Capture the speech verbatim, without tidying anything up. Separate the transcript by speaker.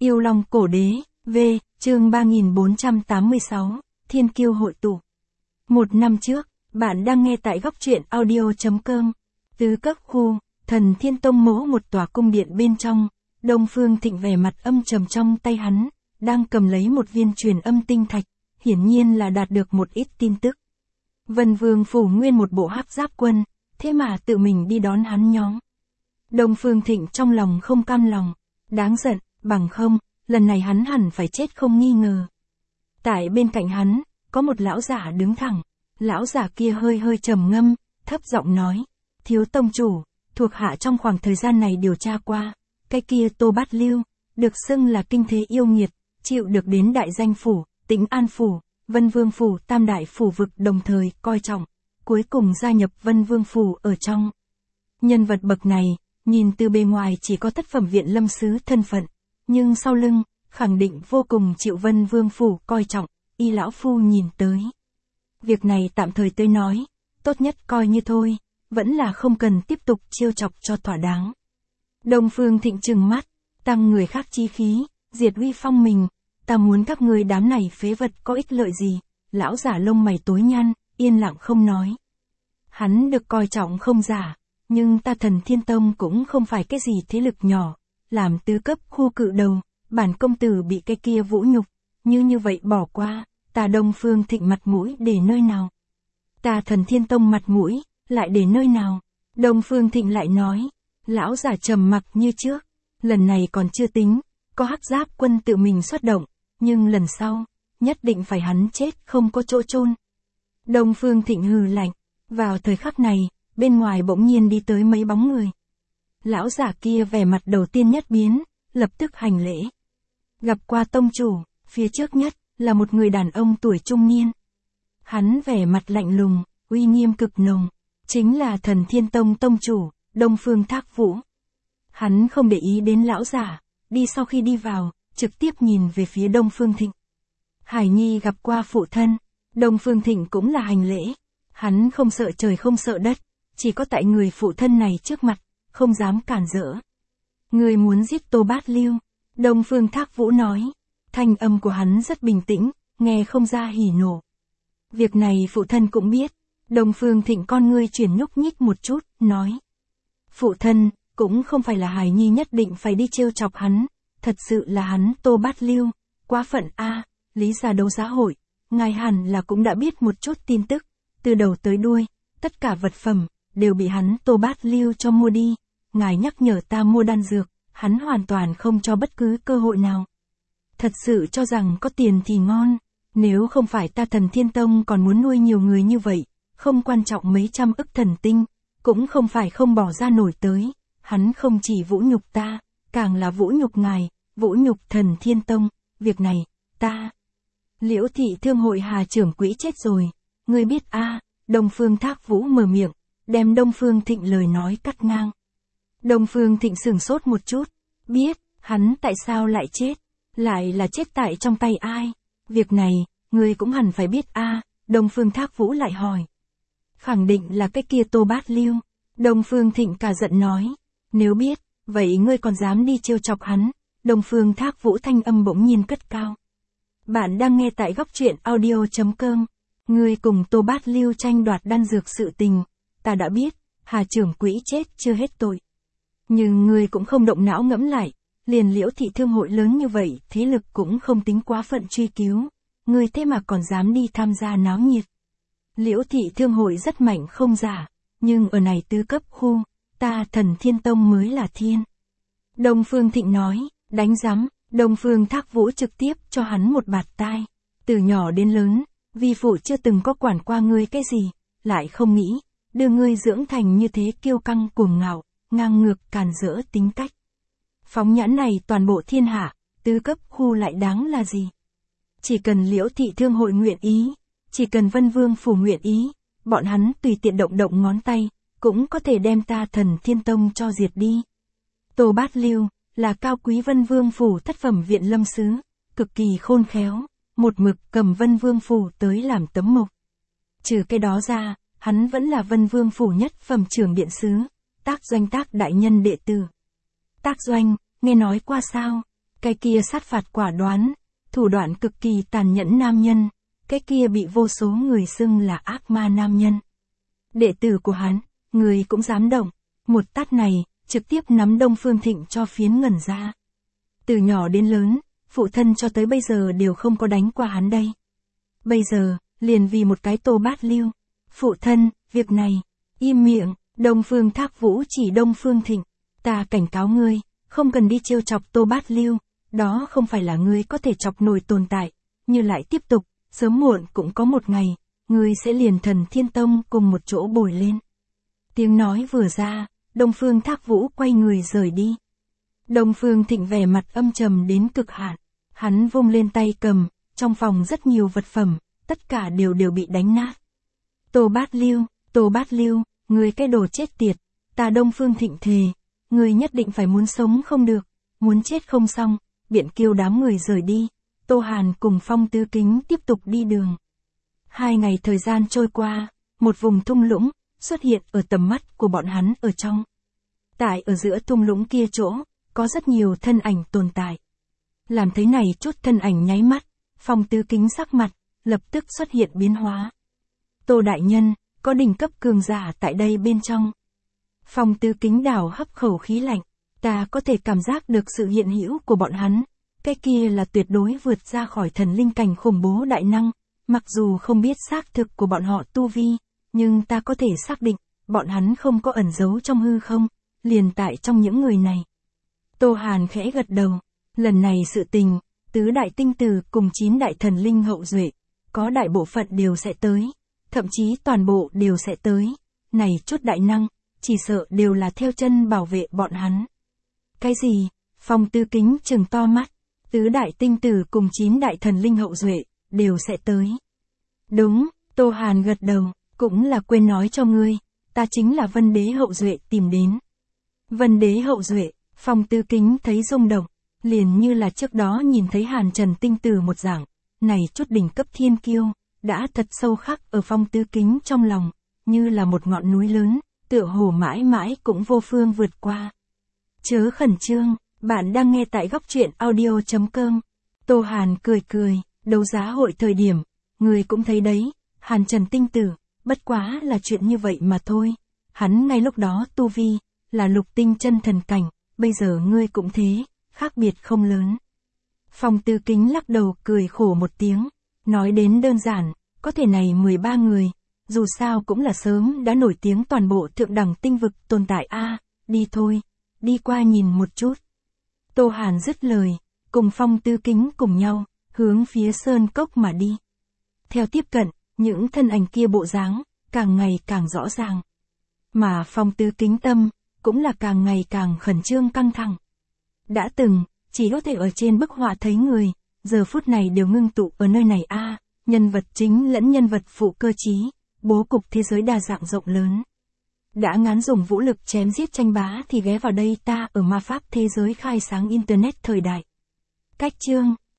Speaker 1: Yêu Long Cổ Đế, V, chương ba nghìn bốn trăm tám mươi sáu, Thiên Kiêu hội tụ. Một năm trước, bạn đang nghe tại góc truyện audio chấm com. Tứ cấp khu, Thần Thiên Tông mỗ một tòa cung điện bên trong, Đông Phương Thịnh vẻ mặt âm trầm, trong tay hắn đang cầm lấy một viên truyền âm tinh thạch, hiển nhiên là đạt được một ít tin tức. Vân Vương phủ nguyên một bộ hắc giáp quân, thế mà tự mình đi đón hắn nhóm. Đông Phương Thịnh trong lòng không cam lòng, đáng giận, bằng không, lần này hắn hẳn phải chết không nghi ngờ. Tại bên cạnh hắn, có một lão giả đứng thẳng, lão giả kia hơi hơi trầm ngâm, thấp giọng nói, thiếu tông chủ, thuộc hạ trong khoảng thời gian này điều tra qua, cái kia Tô Bát Lưu, được xưng là kinh thế yêu nghiệt, chịu được đến đại danh phủ, Tĩnh An phủ, Vân Vương phủ, tam đại phủ vực đồng thời coi trọng, cuối cùng gia nhập Vân Vương phủ ở trong. Nhân vật bậc này, nhìn từ bề ngoài chỉ có thất phẩm viện lâm sứ thân phận, nhưng sau lưng, khẳng định vô cùng chịu Vân Vương phủ coi trọng, y lão phu nhìn tới. Việc này tạm thời tôi nói, tốt nhất coi như thôi, vẫn là không cần tiếp tục chiêu chọc cho thỏa đáng. Đông Phương Thịnh trừng mắt, tăng người khác chi khí, diệt uy phong mình, ta muốn các người đám này phế vật có ích lợi gì? Lão giả lông mày tối nhăn, yên lặng không nói. Hắn được coi trọng không giả, nhưng ta Thần Thiên Tông cũng không phải cái gì thế lực nhỏ, làm tứ cấp khu cự đầu, bản công tử bị cái kia vũ nhục, như như vậy bỏ qua, ta Đông Phương Thịnh mặt mũi để nơi nào? Ta Thần Thiên Tông mặt mũi, lại để nơi nào? Đông Phương Thịnh lại nói, lão giả trầm mặc như trước, lần này còn chưa tính, có hắc giáp quân tự mình xuất động, nhưng lần sau, nhất định phải hắn chết không có chỗ chôn. Đông Phương Thịnh hừ lạnh, vào thời khắc này, bên ngoài bỗng nhiên đi tới mấy bóng người. Lão giả kia vẻ mặt đầu tiên nhất biến, lập tức hành lễ. Gặp qua tông chủ, phía trước nhất, là một người đàn ông tuổi trung niên. Hắn vẻ mặt lạnh lùng, uy nghiêm cực nồng, chính là Thần Thiên Tông tông chủ, Đông Phương Thác Vũ. Hắn không để ý đến lão giả, đi sau khi đi vào, trực tiếp nhìn về phía Đông Phương Thịnh. Hải Nhi gặp qua phụ thân, Đông Phương Thịnh cũng là hành lễ. Hắn không sợ trời không sợ đất, chỉ có tại người phụ thân này trước mặt, không dám cản rỡ. Người muốn giết Tô Bát Lưu, Đông Phương Thác Vũ nói. Thanh âm của hắn rất bình tĩnh, nghe không ra hỉ nộ. Việc này phụ thân cũng biết. Đông Phương Thịnh con ngươi chuyển nhúc nhích một chút, nói. Phụ thân, cũng không phải là Hải Nhi nhất định phải đi trêu chọc hắn, thật sự là hắn Tô Bát Lưu, quá phận a, lý gia đấu giá hội, ngài hẳn là cũng đã biết một chút tin tức, từ đầu tới đuôi, tất cả vật phẩm, đều bị hắn Tô Bát Lưu cho mua đi, ngài nhắc nhở ta mua đan dược, hắn hoàn toàn không cho bất cứ cơ hội nào. Thật sự cho rằng có tiền thì ngon, nếu không phải ta Thần Thiên Tông còn muốn nuôi nhiều người như vậy, không quan trọng mấy trăm ức thần tinh, cũng không phải không bỏ ra nổi tới, hắn không chỉ vũ nhục ta, càng là vũ nhục ngài, vũ nhục Thần Thiên Tông, việc này, ta. Liễu thị thương hội Hà trưởng quỹ chết rồi, ngươi biết a? À, Đông Phương Thác Vũ mở miệng, đem Đông Phương Thịnh lời nói cắt ngang. Đông Phương Thịnh sửng sốt một chút, biết, hắn tại sao lại chết, lại là chết tại trong tay ai? Việc này, ngươi cũng hẳn phải biết a. À, Đông Phương Thác Vũ lại hỏi. Khẳng định là cái kia Tô Bát Lưu. Đông Phương Thịnh cả giận nói, nếu biết, vậy ngươi còn dám đi trêu chọc hắn? Đông Phương Thác Vũ thanh âm bỗng nhiên cất cao. Bạn đang nghe tại góc truyện audio chấm com. Ngươi cùng Tô Bát Lưu tranh đoạt đan dược sự tình, ta đã biết, Hà trưởng quỹ chết chưa hết tội. Nhưng ngươi cũng không động não ngẫm lại, liền Liễu thị thương hội lớn như vậy, thế lực cũng không tính quá phận truy cứu, ngươi thế mà còn dám đi tham gia náo nhiệt. Liễu thị thương hội rất mạnh không giả, nhưng ở này tứ cấp khu, ta Thần Thiên Tông mới là thiên. Đông Phương Thịnh nói, đánh rắm, Đông Phương Thác Vũ trực tiếp cho hắn một bạt tai. Từ nhỏ đến lớn, vi phụ chưa từng có quản qua ngươi cái gì, lại không nghĩ, đưa ngươi dưỡng thành như thế kiêu căng cuồng ngạo, ngang ngược càn rỡ tính cách. Phóng nhãn này toàn bộ thiên hạ, tứ cấp khu lại đáng là gì? Chỉ cần Liễu thị thương hội nguyện ý, chỉ cần Vân Vương phủ nguyện ý, bọn hắn tùy tiện động động ngón tay, cũng có thể đem ta Thần Thiên Tông cho diệt đi. Tô Bát Lưu, là cao quý Vân Vương phủ thất phẩm viện lâm sứ, cực kỳ khôn khéo, một mực cầm Vân Vương phủ tới làm tấm mộc. Trừ cái đó ra, hắn vẫn là Vân Vương phủ nhất phẩm trưởng điện sứ, Tác Doanh Tác đại nhân đệ tử. Tác Doanh, nghe nói qua sao? Cái kia sát phạt quả đoán, thủ đoạn cực kỳ tàn nhẫn nam nhân, cái kia bị vô số người xưng là ác ma nam nhân. Đệ tử của hắn, người cũng dám động, một tát này, trực tiếp nắm Đông Phương Thịnh cho phiến ngẩn ra. Từ nhỏ đến lớn, phụ thân cho tới bây giờ đều không có đánh qua hắn đây. Bây giờ, liền vì một cái Tô Bát Lưu. Phụ thân, việc này, im miệng, Đông Phương Thác Vũ chỉ Đông Phương Thịnh. Ta cảnh cáo ngươi, không cần đi trêu chọc Tô Bát Lưu, đó không phải là ngươi có thể chọc nổi tồn tại, như lại tiếp tục, sớm muộn cũng có một ngày, ngươi sẽ liền Thần Thiên Tông cùng một chỗ bồi lên. Tiếng nói vừa ra, Đông Phương Thác Vũ quay người rời đi. Đông Phương Thịnh vẻ mặt âm trầm đến cực hạn, hắn vung lên tay cầm, trong phòng rất nhiều vật phẩm, tất cả đều đều bị đánh nát. Tô Bát Lưu, Tô Bát Lưu, ngươi cái đồ chết tiệt, ta Đông Phương Thịnh thề, ngươi nhất định phải muốn sống không được, muốn chết không xong, biện kiêu đám người rời đi, Tô Hàn cùng Phong Tư Kính tiếp tục đi đường. Hai ngày thời gian trôi qua, một vùng thung lũng, xuất hiện ở tầm mắt của bọn hắn ở trong. Tại ở giữa thung lũng kia chỗ, có rất nhiều thân ảnh tồn tại. Làm thấy này chút thân ảnh nháy mắt, Phong Tư Kính sắc mặt, lập tức xuất hiện biến hóa. Tô đại nhân, có đỉnh cấp cường giả tại đây bên trong. Phong Tư Kính đảo hấp khẩu khí lạnh, ta có thể cảm giác được sự hiện hữu của bọn hắn, cái kia là tuyệt đối vượt ra khỏi thần linh cảnh khủng bố đại năng, mặc dù không biết xác thực của bọn họ tu vi, nhưng ta có thể xác định, bọn hắn không có ẩn giấu trong hư không, liền tại trong những người này. Tô Hàn khẽ gật đầu, lần này sự tình, tứ đại tinh tử cùng chín đại thần linh hậu duệ, có đại bộ phận đều sẽ tới, thậm chí toàn bộ đều sẽ tới, này chút đại năng, chỉ sợ đều là theo chân bảo vệ bọn hắn. Cái gì? Phong Tư Kính trừng to mắt, tứ đại tinh tử cùng chín đại thần linh hậu duệ, đều sẽ tới. Đúng, Tô Hàn gật đầu, cũng là quên nói cho ngươi, ta chính là Vân Đế hậu duệ tìm đến. Vân Đế hậu duệ, Phong Tư Kính thấy rung động, liền như là trước đó nhìn thấy Hàn Trần tinh tử một dạng, này chút đỉnh cấp thiên kiêu, đã thật sâu khắc ở Phong Tư Kính trong lòng, như là một ngọn núi lớn, tựa hồ mãi mãi cũng vô phương vượt qua. Chớ khẩn trương, bạn đang nghe tại góc truyện audio chấm com. Tô Hàn cười cười, đấu giá hội thời điểm, người cũng thấy đấy, Hàn Trần tinh tử, bất quá là chuyện như vậy mà thôi. Hắn ngay lúc đó tu vi, là lục tinh chân thần cảnh, bây giờ ngươi cũng thế, khác biệt không lớn. Phong Tư Kính lắc đầu cười khổ một tiếng, nói đến đơn giản, có thể này mười ba người, dù sao cũng là sớm đã nổi tiếng toàn bộ thượng đẳng tinh vực tồn tại a, à, đi thôi, đi qua nhìn một chút. Tô Hàn dứt lời, cùng Phong Tư Kính cùng nhau, hướng phía sơn cốc mà đi. Theo tiếp cận, những thân ảnh kia bộ dáng, càng ngày càng rõ ràng. Mà Phong Tư Kính tâm, cũng là càng ngày càng khẩn trương căng thẳng. Đã từng, chỉ có thể ở trên bức họa thấy người, giờ phút này đều ngưng tụ ở nơi này a, à, nhân vật chính lẫn nhân vật phụ cơ trí, bố cục thế giới đa dạng rộng lớn. Đã ngán dùng vũ lực chém giết tranh bá thì ghé vào đây ta ở ma pháp thế giới khai sáng internet thời đại. Cách chương